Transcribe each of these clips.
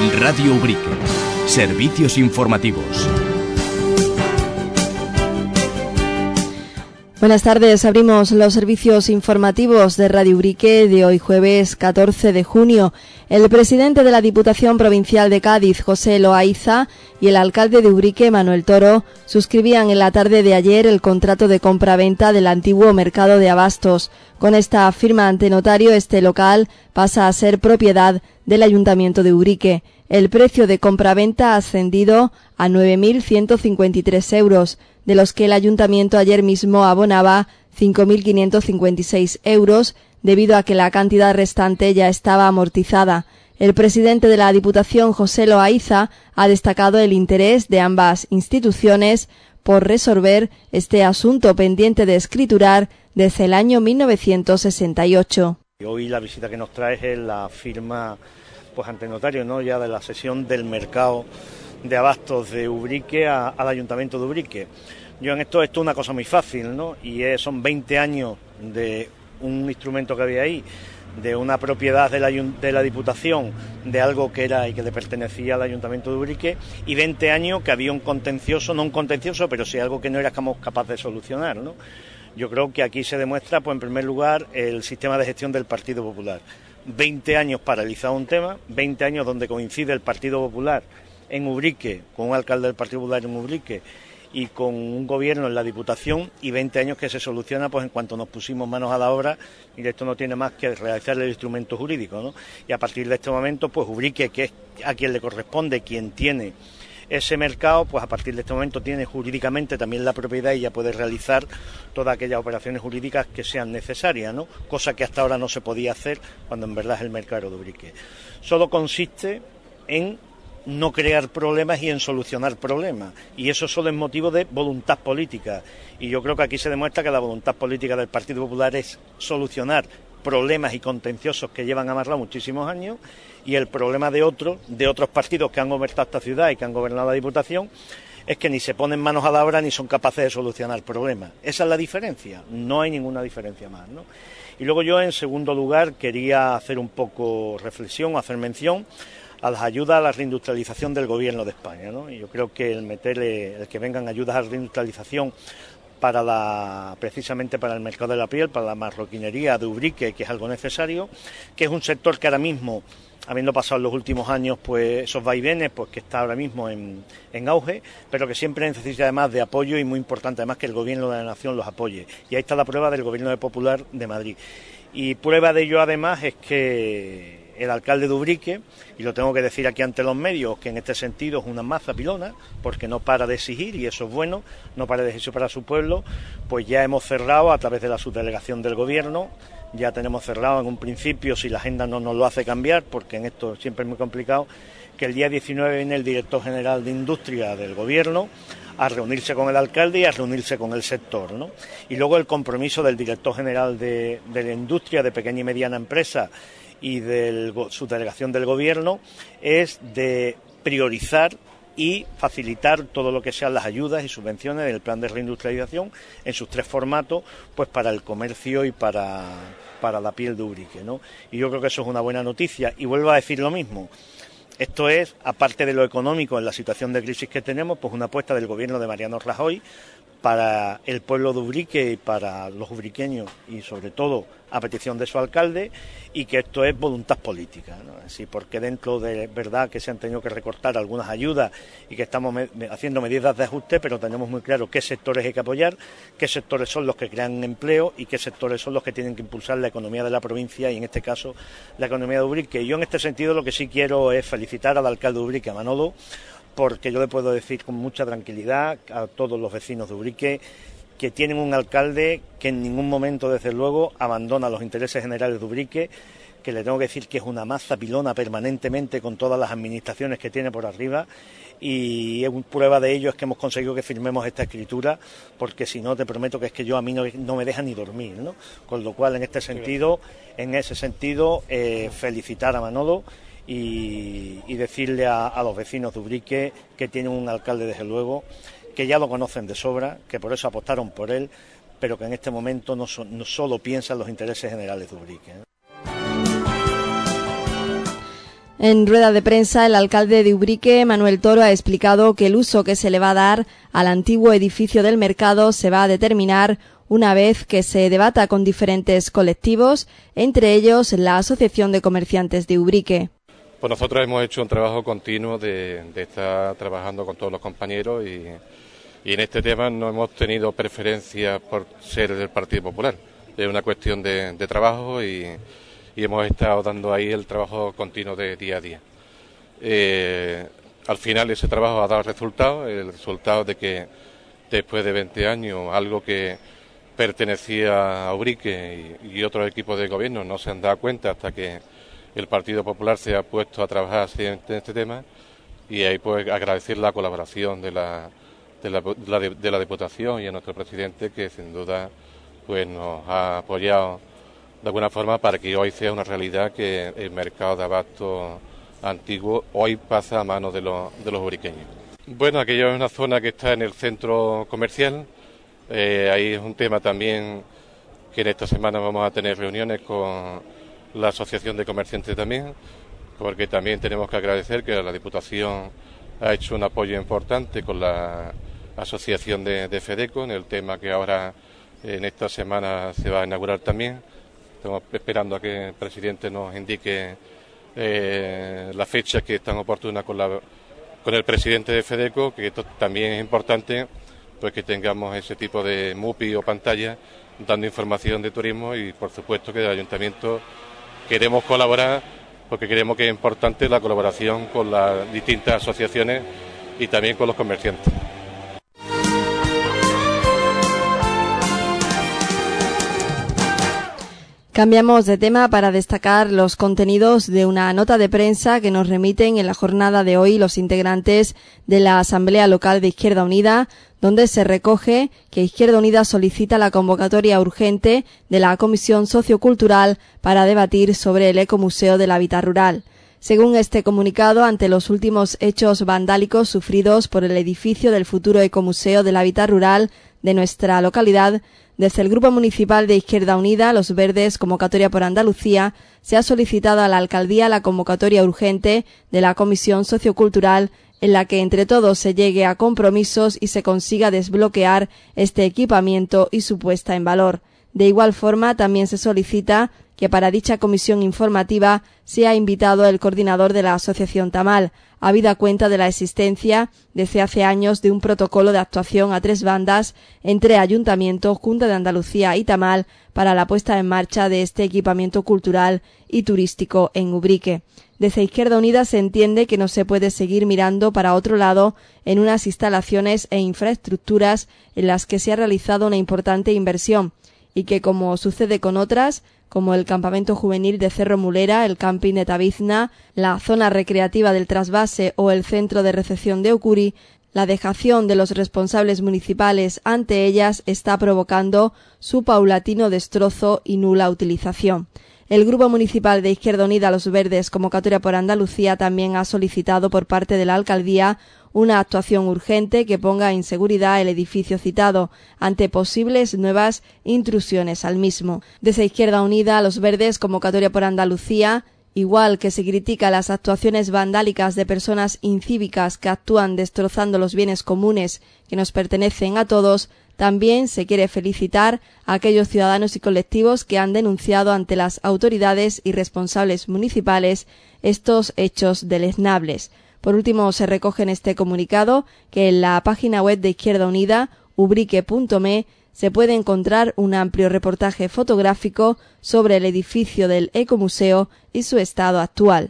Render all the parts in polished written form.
Radio Ubrique. Servicios informativos. Buenas tardes, abrimos los servicios informativos de Radio Ubrique de hoy jueves 14 de junio. El presidente de la Diputación Provincial de Cádiz, José Loaiza, y el alcalde de Ubrique, Manuel Toro, suscribían en la tarde de ayer el contrato de compra-venta del antiguo mercado de abastos. Con esta firma ante notario, este local pasa a ser propiedad del Ayuntamiento de Ubrique. El precio de compra-venta ha ascendido a 9.153 euros, de los que el Ayuntamiento ayer mismo abonaba 5.556 euros, debido a que la cantidad restante ya estaba amortizada. El presidente de la Diputación, José Loaiza, ha destacado el interés de ambas instituciones por resolver este asunto pendiente de escriturar desde el año 1968. Hoy la visita que nos trae es la firma ante notario, ¿no?, ya de la cesión del mercado de abastos de Ubrique al Ayuntamiento de Ubrique. Yo en esto es una cosa muy fácil, ¿no? Y son 20 años de un instrumento que había ahí, de una propiedad de la Diputación, de algo que era y que le pertenecía al Ayuntamiento de Ubrique, y 20 años que había un contencioso, no un contencioso, pero sí algo que no éramos capaces de solucionar, ¿no? Yo creo que aquí se demuestra, pues en primer lugar, el sistema de gestión del Partido Popular. 20 años paralizado un tema, 20 años donde coincide el Partido Popular en Ubrique, con un alcalde del Partido Popular en Ubrique y con un gobierno en la Diputación, y 20 años que se soluciona pues en cuanto nos pusimos manos a la obra, y esto no tiene más que realizar el instrumento jurídico, ¿no? Y a partir de este momento, pues Ubrique, que es a quien le corresponde, quien tiene ese mercado, pues a partir de este momento tiene jurídicamente también la propiedad y ya puede realizar todas aquellas operaciones jurídicas que sean necesarias, ¿no? Cosa que hasta ahora no se podía hacer cuando en verdad es el mercado de Ubrique. Solo consiste en no crear problemas y en solucionar problemas, y eso solo es motivo de voluntad política, y yo creo que aquí se demuestra que la voluntad política del Partido Popular es solucionar problemas y contenciosos que llevan amarrados muchísimos años, y el problema de otros partidos que han gobernado esta ciudad y que han gobernado la Diputación es que ni se ponen manos a la obra ni son capaces de solucionar problemas. Esa es la diferencia, no hay ninguna diferencia más, ¿no? Y luego yo, en segundo lugar, quería hacer un poco reflexión, hacer mención a las ayudas a la reindustrialización del Gobierno de España, ¿no? Y yo creo que el que vengan ayudas a la reindustrialización precisamente para el mercado de la piel, para la marroquinería de Ubrique, que es algo necesario, que es un sector que ahora mismo, habiendo pasado en los últimos años pues esos vaivenes, pues que está ahora mismo en auge, pero que siempre necesita además de apoyo, y muy importante además que el Gobierno de la Nación los apoye. Y ahí está la prueba del Gobierno Popular de Madrid. Y prueba de ello además es que el alcalde de Ubrique, y lo tengo que decir aquí ante los medios, que en este sentido es una maza pilona, porque no para de exigir, y eso es bueno, no para de exigir para su pueblo, pues ya hemos cerrado a través de la subdelegación del Gobierno, ya tenemos cerrado en un principio, si la agenda no nos lo hace cambiar, porque en esto siempre es muy complicado, que el día 19 viene el director general de Industria del Gobierno a reunirse con el alcalde y a reunirse con el sector, ¿no? Y luego el compromiso del director general de la Industria, de pequeña y mediana empresa, y de su delegación del Gobierno, es de priorizar y facilitar todo lo que sean las ayudas y subvenciones del plan de reindustrialización en sus tres formatos, pues para el comercio y para la piel de Ubrique, ¿no? Y yo creo que eso es una buena noticia, y vuelvo a decir lo mismo. Esto es, aparte de lo económico en la situación de crisis que tenemos, pues una apuesta del Gobierno de Mariano Rajoy para el pueblo de Ubrique y para los ubriqueños, y sobre todo a petición de su alcalde, y que esto es voluntad política, ¿no? Así, porque dentro de verdad que se han tenido que recortar algunas ayudas y que estamos haciendo medidas de ajuste, pero tenemos muy claro qué sectores hay que apoyar, qué sectores son los que crean empleo y qué sectores son los que tienen que impulsar la economía de la provincia, y en este caso la economía de Ubrique. Y yo en este sentido lo que sí quiero es felicitar al alcalde de Ubrique, a Manolo, porque yo le puedo decir con mucha tranquilidad a todos los vecinos de Ubrique que tienen un alcalde que en ningún momento, desde luego, abandona los intereses generales de Ubrique, que le tengo que decir que es una maza pilona permanentemente con todas las administraciones que tiene por arriba, y prueba de ello es que hemos conseguido que firmemos esta escritura, porque si no, te prometo que es que a mí no me deja ni dormir, ¿no? Con lo cual, en ese sentido, felicitar a Manolo y decirle a los vecinos de Ubrique que tienen un alcalde, desde luego, que ya lo conocen de sobra, que por eso apostaron por él, pero que en este momento no solo piensa en los intereses generales de Ubrique, ¿eh? En rueda de prensa, el alcalde de Ubrique, Manuel Toro, ha explicado que el uso que se le va a dar al antiguo edificio del mercado se va a determinar una vez que se debata con diferentes colectivos, entre ellos la Asociación de Comerciantes de Ubrique. Pues nosotros hemos hecho un trabajo continuo de estar trabajando con todos los compañeros y en este tema no hemos tenido preferencia por ser del Partido Popular. Es una cuestión de trabajo y hemos estado dando ahí el trabajo continuo de día a día. Al final ese trabajo ha dado resultados, el resultado de que después de 20 años algo que pertenecía a Ubrique y otros equipos de gobierno no se han dado cuenta hasta que el Partido Popular se ha puesto a trabajar en este tema, y ahí pues agradecer la colaboración de la Diputación y a nuestro presidente, que sin duda pues nos ha apoyado de alguna forma para que hoy sea una realidad que el mercado de abasto antiguo hoy pasa a manos de los ubriqueños. Bueno, aquello es una zona que está en el centro comercial. Ahí es un tema también que en esta semana vamos a tener reuniones con la Asociación de Comerciantes también, porque también tenemos que agradecer que la Diputación ha hecho un apoyo importante con la Asociación de FEDECO en el tema que ahora en esta semana se va a inaugurar también. Estamos esperando a que el presidente nos indique las fechas que están oportunas con el presidente de FEDECO, que esto también es importante, pues que tengamos ese tipo de MUPI o pantalla dando información de turismo, y por supuesto que del Ayuntamiento queremos colaborar porque creemos que es importante la colaboración con las distintas asociaciones y también con los comerciantes. Cambiamos de tema para destacar los contenidos de una nota de prensa que nos remiten en la jornada de hoy los integrantes de la Asamblea Local de Izquierda Unida, donde se recoge que Izquierda Unida solicita la convocatoria urgente de la Comisión Sociocultural para debatir sobre el Ecomuseo del Hábitat Rural. Según este comunicado, ante los últimos hechos vandálicos sufridos por el edificio del futuro Ecomuseo del Hábitat Rural de nuestra localidad, desde el Grupo Municipal de Izquierda Unida, Los Verdes, Convocatoria por Andalucía, se ha solicitado a la Alcaldía la convocatoria urgente de la Comisión Sociocultural, en la que entre todos se llegue a compromisos y se consiga desbloquear este equipamiento y su puesta en valor. De igual forma, también se solicita que para dicha comisión informativa sea invitado el coordinador de la Asociación Tamal, habida cuenta de la existencia desde hace años de un protocolo de actuación a 3 bandas entre Ayuntamiento, Junta de Andalucía y Tamal para la puesta en marcha de este equipamiento cultural y turístico en Ubrique. Desde Izquierda Unida se entiende que no se puede seguir mirando para otro lado en unas instalaciones e infraestructuras en las que se ha realizado una importante inversión y que, como sucede con otras, como el campamento juvenil de Cerro Mulera, el camping de Tabizna, la zona recreativa del Trasvase o el centro de recepción de Ocuri, la dejación de los responsables municipales ante ellas está provocando su paulatino destrozo y nula utilización. El Grupo Municipal de Izquierda Unida Los Verdes, Convocatoria por Andalucía, también ha solicitado por parte de la Alcaldía una actuación urgente que ponga en seguridad el edificio citado ante posibles nuevas intrusiones al mismo. Desde Izquierda Unida, Los Verdes, Convocatoria por Andalucía, igual que se critica las actuaciones vandálicas de personas incívicas que actúan destrozando los bienes comunes que nos pertenecen a todos, también se quiere felicitar a aquellos ciudadanos y colectivos que han denunciado ante las autoridades y responsables municipales estos hechos deleznables. Por último, se recoge en este comunicado que en la página web de Izquierda Unida, ubrique.me, se puede encontrar un amplio reportaje fotográfico sobre el edificio del Ecomuseo y su estado actual.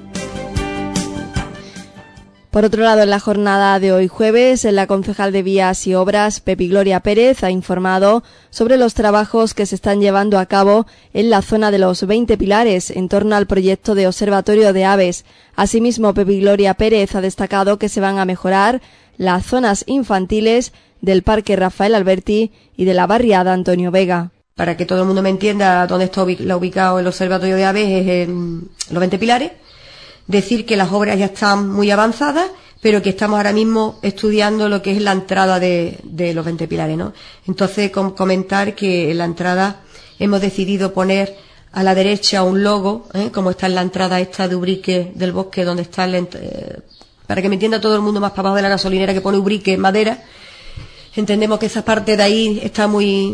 Por otro lado, en la jornada de hoy jueves, la concejal de Vías y Obras, Pepi Gloria Pérez, ha informado sobre los trabajos que se están llevando a cabo en la zona de los 20 Pilares en torno al proyecto de observatorio de aves. Asimismo, Pepi Gloria Pérez ha destacado que se van a mejorar las zonas infantiles del Parque Rafael Alberti y de la barriada Antonio Vega. Para que todo el mundo me entienda dónde está ubicado el observatorio de aves, es en los 20 Pilares. Decir que las obras ya están muy avanzadas, pero que estamos ahora mismo estudiando lo que es la entrada de los 20 Pilares, ¿no? Entonces, comentar que en la entrada hemos decidido poner a la derecha un logo, como está en la entrada esta de Ubrique del Bosque, donde está para que me entienda todo el mundo, más para abajo de la gasolinera, que pone Ubrique madera. Entendemos que esa parte de ahí está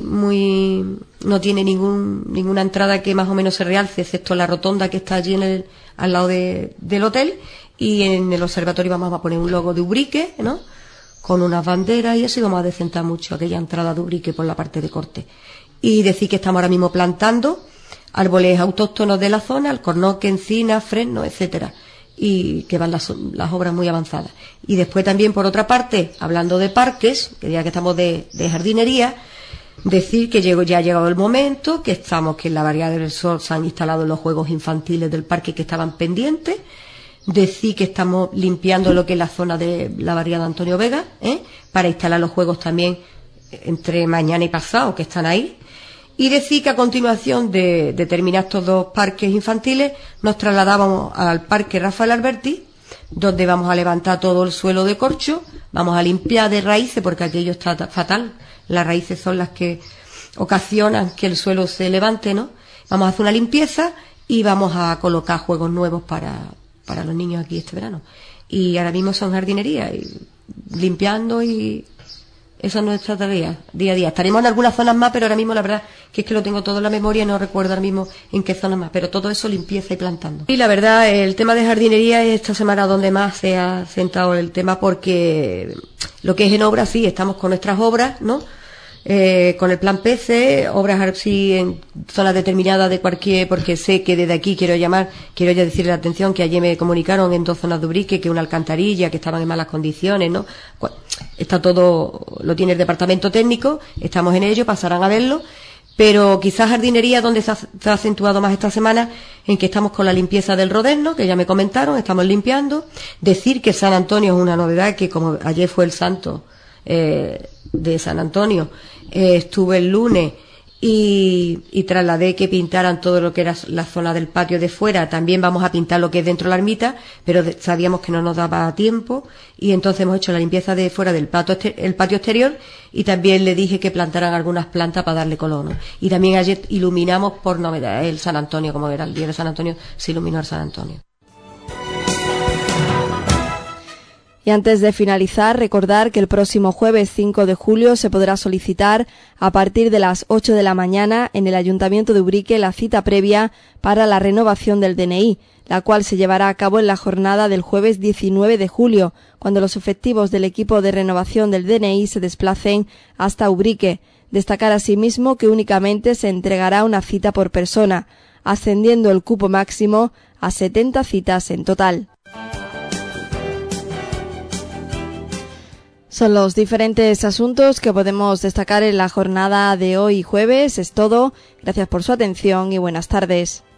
no tiene ninguna entrada que más o menos se realce, excepto la rotonda que está allí al lado del hotel, y en el observatorio vamos a poner un logo de Ubrique, ¿no? Con unas banderas y eso, y vamos a decentar mucho aquella entrada de Ubrique por la parte de corte. Y decir que estamos ahora mismo plantando árboles autóctonos de la zona, alcornoque, encina, fresno, etcétera, y que van las obras muy avanzadas. Y después también, por otra parte, hablando de parques, que ya que estamos de jardinería, decir que ya ha llegado el momento, que en la Barriada del Sol se han instalado los juegos infantiles del parque que estaban pendientes. Decir que estamos limpiando lo que es la zona de la Barriada Antonio Vega, para instalar los juegos también entre mañana y pasado, que están ahí. Y decir que a continuación de terminar estos dos parques infantiles nos trasladábamos al Parque Rafael Alberti, donde vamos a levantar todo el suelo de corcho, vamos a limpiar de raíces porque aquello está fatal, las raíces son las que ocasionan que el suelo se levante, ¿no? Vamos a hacer una limpieza y vamos a colocar juegos nuevos para los niños aquí este verano. Y ahora mismo son jardinería, y limpiando, y esa es nuestra tarea, día a día. Estaremos en algunas zonas más, pero ahora mismo la verdad que es que lo tengo todo en la memoria y no recuerdo ahora mismo en qué zonas más, pero todo eso limpieza y plantando. Y la verdad, el tema de jardinería es esta semana donde más se ha centrado el tema, porque lo que es en obras, sí, estamos con nuestras obras, ¿no? Con el plan PC, obras así en zonas determinadas de cualquier, porque sé que desde aquí quiero ya decirle la atención que ayer me comunicaron en 2 zonas de Ubrique que una alcantarilla, que estaban en malas condiciones, ¿no? Está todo, lo tiene el departamento técnico, estamos en ello, pasarán a verlo, pero quizás jardinería donde se ha acentuado más esta semana, en que estamos con la limpieza del Roderno, que ya me comentaron, estamos limpiando. Decir que San Antonio es una novedad, que como ayer fue el santo de San Antonio, estuve el lunes y trasladé que pintaran todo lo que era la zona del patio de fuera. También vamos a pintar lo que es dentro de la ermita, pero sabíamos que no nos daba tiempo, y entonces hemos hecho la limpieza de fuera del el patio exterior, y también le dije que plantaran algunas plantas para darle color, ¿no? Y también ayer iluminamos por novedad el San Antonio, como era el día de San Antonio, se iluminó el San Antonio. Y antes de finalizar, recordar que el próximo jueves 5 de julio se podrá solicitar a partir de las 8 de la mañana en el Ayuntamiento de Ubrique la cita previa para la renovación del DNI, la cual se llevará a cabo en la jornada del jueves 19 de julio, cuando los efectivos del equipo de renovación del DNI se desplacen hasta Ubrique. Destacar asimismo que únicamente se entregará una cita por persona, ascendiendo el cupo máximo a 70 citas en total. Son los diferentes asuntos que podemos destacar en la jornada de hoy jueves. Es todo. Gracias por su atención y buenas tardes.